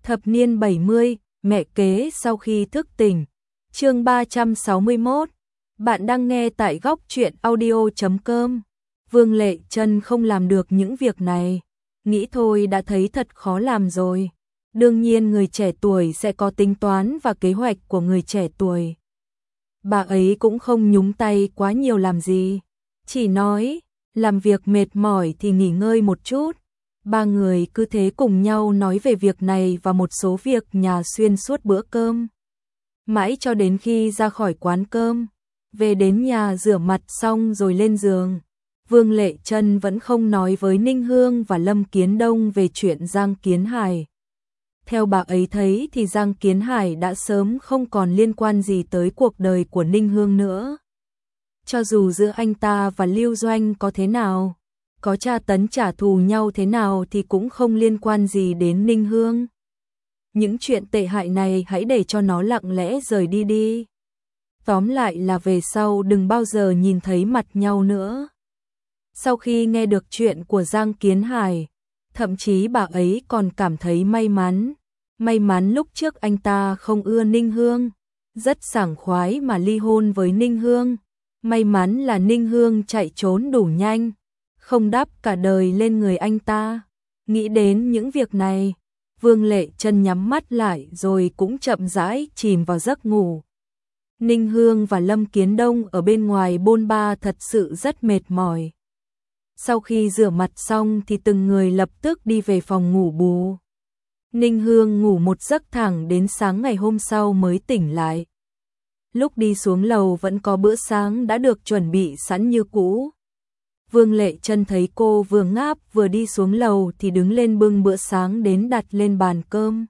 Thập niên 70, mẹ kế sau khi thức tỉnh. Chương 361. Bạn đang nghe tại góc truyện audio.com. Vương Lệ Trân không làm được những việc này, nghĩ thôi đã thấy thật khó làm rồi. Đương nhiên người trẻ tuổi sẽ có tính toán và kế hoạch của người trẻ tuổi. Bà ấy cũng không nhúng tay quá nhiều làm gì, chỉ nói, làm việc mệt mỏi thì nghỉ ngơi một chút. Ba người cứ thế cùng nhau nói về việc này và một số việc nhà xuyên suốt bữa cơm. Mãi cho đến khi ra khỏi quán cơm, về đến nhà rửa mặt xong rồi lên giường, Vương Lệ Trân vẫn không nói với Ninh Hương và Lâm Kiến Đông về chuyện Giang Kiến Hải. Theo bà ấy thấy thì Giang Kiến Hải đã sớm không còn liên quan gì tới cuộc đời của Ninh Hương nữa. Cho dù giữa anh ta và Lưu Doanh có thế nào, có tra tấn trả thù nhau thế nào thì cũng không liên quan gì đến Ninh Hương. Những chuyện tệ hại này hãy để cho nó lặng lẽ rời đi đi. Tóm lại là về sau đừng bao giờ nhìn thấy mặt nhau nữa. Sau khi nghe được chuyện của Giang Kiến Hải, thậm chí bà ấy còn cảm thấy may mắn. May mắn lúc trước anh ta không ưa Ninh Hương, rất sảng khoái mà ly hôn với Ninh Hương. May mắn là Ninh Hương chạy trốn đủ nhanh, không đắp cả đời lên người anh ta. Nghĩ đến những việc này, Vương Lệ Trân nhắm mắt lại rồi cũng chậm rãi chìm vào giấc ngủ. Ninh Hương và Lâm Kiến Đông ở bên ngoài bôn ba thật sự rất mệt mỏi. Sau khi rửa mặt xong thì từng người lập tức đi về phòng ngủ bù. Ninh Hương ngủ một giấc thẳng đến sáng ngày hôm sau mới tỉnh lại. Lúc đi xuống lầu vẫn có bữa sáng đã được chuẩn bị sẵn như cũ. Vương Lệ Trân thấy cô vừa ngáp vừa đi xuống lầu thì đứng lên bưng bữa sáng đến đặt lên bàn cơm.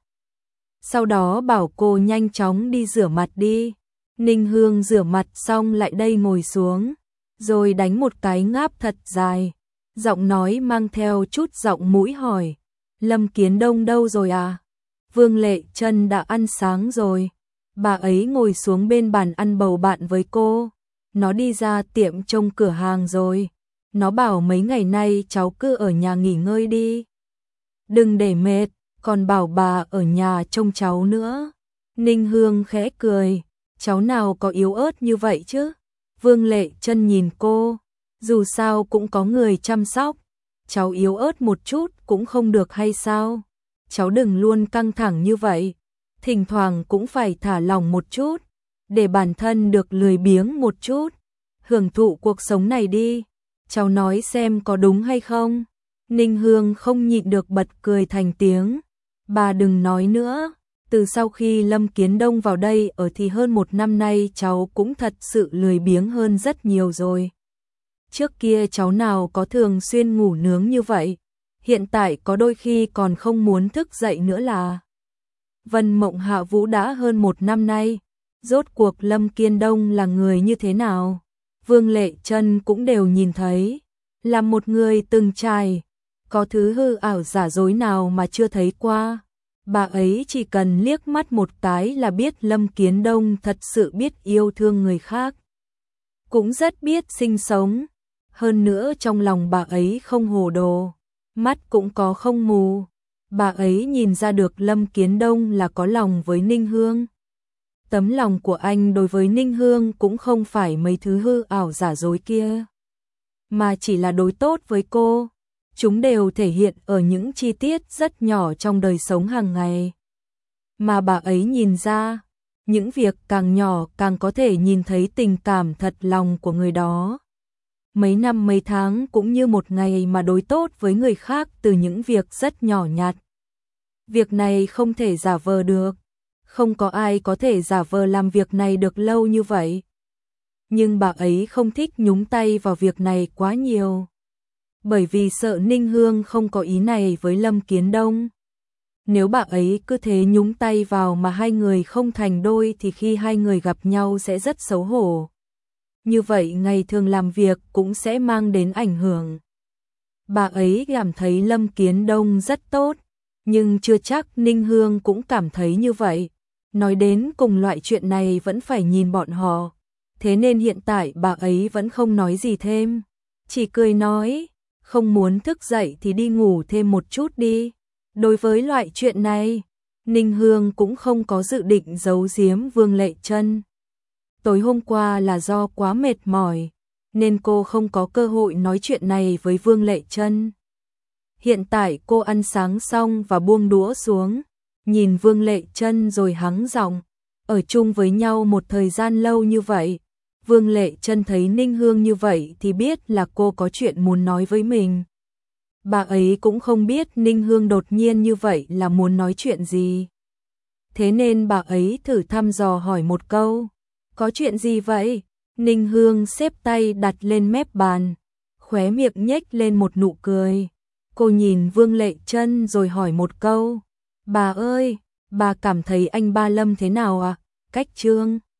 Sau đó bảo cô nhanh chóng đi rửa mặt đi. Ninh Hương rửa mặt xong lại đây ngồi xuống, rồi đánh một cái ngáp thật dài. Giọng nói mang theo chút giọng mũi hỏi, Lâm Kiến Đông đâu rồi à? Vương Lệ Trân đã ăn sáng rồi. Bà ấy ngồi xuống bên bàn ăn bầu bạn với cô. Nó đi ra tiệm trông cửa hàng rồi. Nó bảo mấy ngày nay cháu cứ ở nhà nghỉ ngơi đi, đừng để mệt, còn bảo bà ở nhà trông cháu nữa. Ninh Hương khẽ cười, cháu nào có yếu ớt như vậy chứ? Vương Lệ Trân nhìn cô, dù sao cũng có người chăm sóc, cháu yếu ớt một chút cũng không được hay sao? Cháu đừng luôn căng thẳng như vậy, thỉnh thoảng cũng phải thả lỏng một chút, để bản thân được lười biếng một chút, hưởng thụ cuộc sống này đi. Cháu nói xem có đúng hay không? Ninh Hương không nhịn được bật cười thành tiếng. Bà đừng nói nữa, từ sau khi Lâm Kiến Đông vào đây ở thì hơn một năm nay cháu cũng thật sự lười biếng hơn rất nhiều rồi. Trước kia cháu nào có thường xuyên ngủ nướng như vậy, hiện tại có đôi khi còn không muốn thức dậy nữa là. Vân Mộng Hạ Vũ đã hơn một năm nay, rốt cuộc Lâm Kiến Đông là người như thế nào? Vương Lệ Trân cũng đều nhìn thấy, là một người từng trải, có thứ hư ảo giả dối nào mà chưa thấy qua. Bà ấy chỉ cần liếc mắt một cái là biết Lâm Kiến Đông thật sự biết yêu thương người khác, cũng rất biết sinh sống. Hơn nữa trong lòng bà ấy không hồ đồ, mắt cũng có không mù. Bà ấy nhìn ra được Lâm Kiến Đông là có lòng với Ninh Hương. Tấm lòng của anh đối với Ninh Hương cũng không phải mấy thứ hư ảo giả dối kia, mà chỉ là đối tốt với cô. Chúng đều thể hiện ở những chi tiết rất nhỏ trong đời sống hàng ngày. Mà bà ấy nhìn ra, những việc càng nhỏ càng có thể nhìn thấy tình cảm thật lòng của người đó. Mấy năm mấy tháng cũng như một ngày mà đối tốt với người khác từ những việc rất nhỏ nhặt. Việc này không thể giả vờ được. Không có ai có thể giả vờ làm việc này được lâu như vậy. Nhưng bà ấy không thích nhúng tay vào việc này quá nhiều, bởi vì sợ Ninh Hương không có ý này với Lâm Kiến Đông. Nếu bà ấy cứ thế nhúng tay vào mà hai người không thành đôi thì khi hai người gặp nhau sẽ rất xấu hổ. Như vậy ngày thường làm việc cũng sẽ mang đến ảnh hưởng. Bà ấy cảm thấy Lâm Kiến Đông rất tốt, nhưng chưa chắc Ninh Hương cũng cảm thấy như vậy. Nói đến cùng loại chuyện này vẫn phải nhìn bọn họ. Thế nên hiện tại bà ấy vẫn không nói gì thêm, chỉ cười nói, không muốn thức dậy thì đi ngủ thêm một chút đi. Đối với loại chuyện này, Ninh Hương cũng không có dự định giấu giếm Vương Lệ Trân. Tối hôm qua là do quá mệt mỏi, nên cô không có cơ hội nói chuyện này với Vương Lệ Trân. Hiện tại cô ăn sáng xong và buông đũa xuống, nhìn Vương Lệ Trân rồi hắng giọng, ở chung với nhau một thời gian lâu như vậy. Vương Lệ Trân thấy Ninh Hương như vậy thì biết là cô có chuyện muốn nói với mình. Bà ấy cũng không biết Ninh Hương đột nhiên như vậy là muốn nói chuyện gì. Thế nên bà ấy thử thăm dò hỏi một câu, có chuyện gì vậy? Ninh Hương xếp tay đặt lên mép bàn, khóe miệng nhếch lên một nụ cười. Cô nhìn Vương Lệ Trân rồi hỏi một câu, bà ơi, bà cảm thấy anh Ba Lâm thế nào ạ? Cách Trương